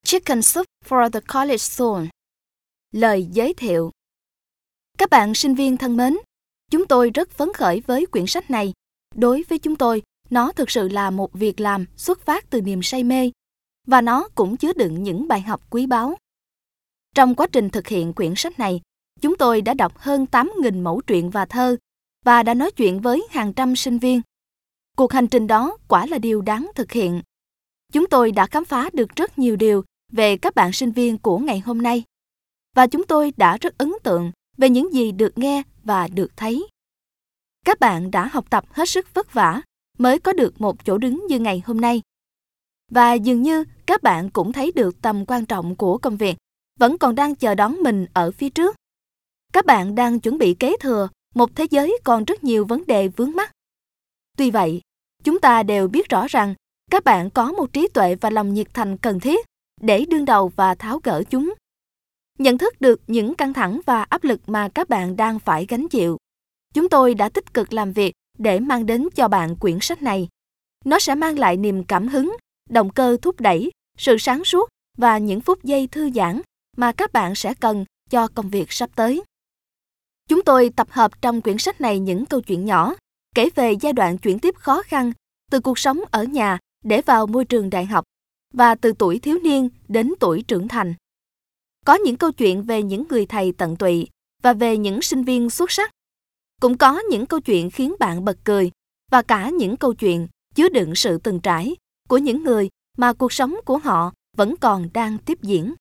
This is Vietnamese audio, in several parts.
Chicken Soup for the College Soul. Lời giới thiệu. Các bạn sinh viên thân mến, chúng tôi rất phấn khởi với quyển sách này. Đối với chúng tôi, nó thực sự là một việc làm xuất phát từ niềm say mê, và nó cũng chứa đựng những bài học quý báu. Trong quá trình thực hiện quyển sách này, chúng tôi đã đọc hơn 8.000 mẩu truyện và thơ, và đã nói chuyện với hàng trăm sinh viên. Cuộc hành trình đó quả là điều đáng thực hiện. Chúng tôi đã khám phá được rất nhiều điều về các bạn sinh viên của ngày hôm nay, và chúng tôi đã rất ấn tượng về những gì được nghe và được thấy. Các bạn đã học tập hết sức vất vả mới có được một chỗ đứng như ngày hôm nay. Và dường như các bạn cũng thấy được tầm quan trọng của công việc vẫn còn đang chờ đón mình ở phía trước. Các bạn đang chuẩn bị kế thừa một thế giới còn rất nhiều vấn đề vướng mắc. Tuy vậy, chúng ta đều biết rõ rằng các bạn có một trí tuệ và lòng nhiệt thành cần thiết để đương đầu và tháo gỡ chúng. Nhận thức được những căng thẳng và áp lực mà các bạn đang phải gánh chịu, chúng tôi đã tích cực làm việc để mang đến cho bạn quyển sách này. Nó sẽ mang lại niềm cảm hứng, động cơ thúc đẩy, sự sáng suốt và những phút giây thư giãn mà các bạn sẽ cần cho công việc sắp tới. Chúng tôi tập hợp trong quyển sách này những câu chuyện nhỏ, kể về giai đoạn chuyển tiếp khó khăn từ cuộc sống ở nhà để vào môi trường đại học, và từ tuổi thiếu niên đến tuổi trưởng thành. Có những câu chuyện về những người thầy tận tụy và về những sinh viên xuất sắc. Cũng có những câu chuyện khiến bạn bật cười, và cả những câu chuyện chứa đựng sự từng trải của những người mà cuộc sống của họ vẫn còn đang tiếp diễn.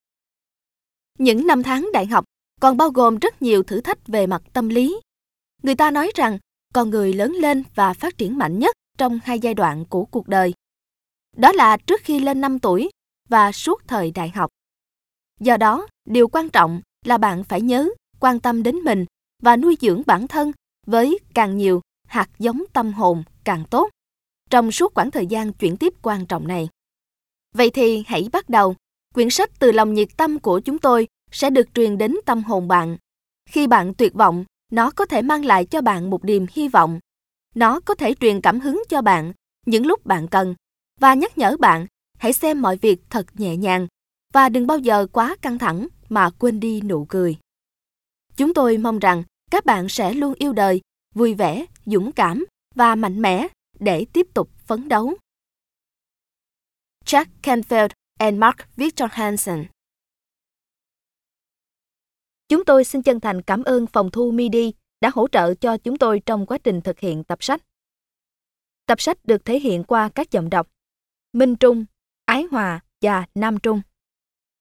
Những năm tháng đại học còn bao gồm rất nhiều thử thách về mặt tâm lý. Người ta nói rằng con người lớn lên và phát triển mạnh nhất trong hai giai đoạn của cuộc đời. Đó là trước khi lên 5 tuổi và suốt thời đại học. Do đó, điều quan trọng là bạn phải nhớ, quan tâm đến mình và nuôi dưỡng bản thân với càng nhiều hạt giống tâm hồn càng tốt trong suốt quãng thời gian chuyển tiếp quan trọng này. Vậy thì hãy bắt đầu. Quyển sách từ lòng nhiệt tâm của chúng tôi sẽ được truyền đến tâm hồn bạn. Khi bạn tuyệt vọng, nó có thể mang lại cho bạn một niềm hy vọng. Nó có thể truyền cảm hứng cho bạn những lúc bạn cần và nhắc nhở bạn hãy xem mọi việc thật nhẹ nhàng và đừng bao giờ quá căng thẳng mà quên đi nụ cười. Chúng tôi mong rằng các bạn sẽ luôn yêu đời, vui vẻ, dũng cảm và mạnh mẽ để tiếp tục phấn đấu. Jack Canfield and Mark Victor Hansen. Chúng tôi xin chân thành cảm ơn phòng thu MIDI đã hỗ trợ cho chúng tôi trong quá trình thực hiện tập sách. Tập sách được thể hiện qua các giọng đọc Minh Trung, Ái Hòa và Nam Trung.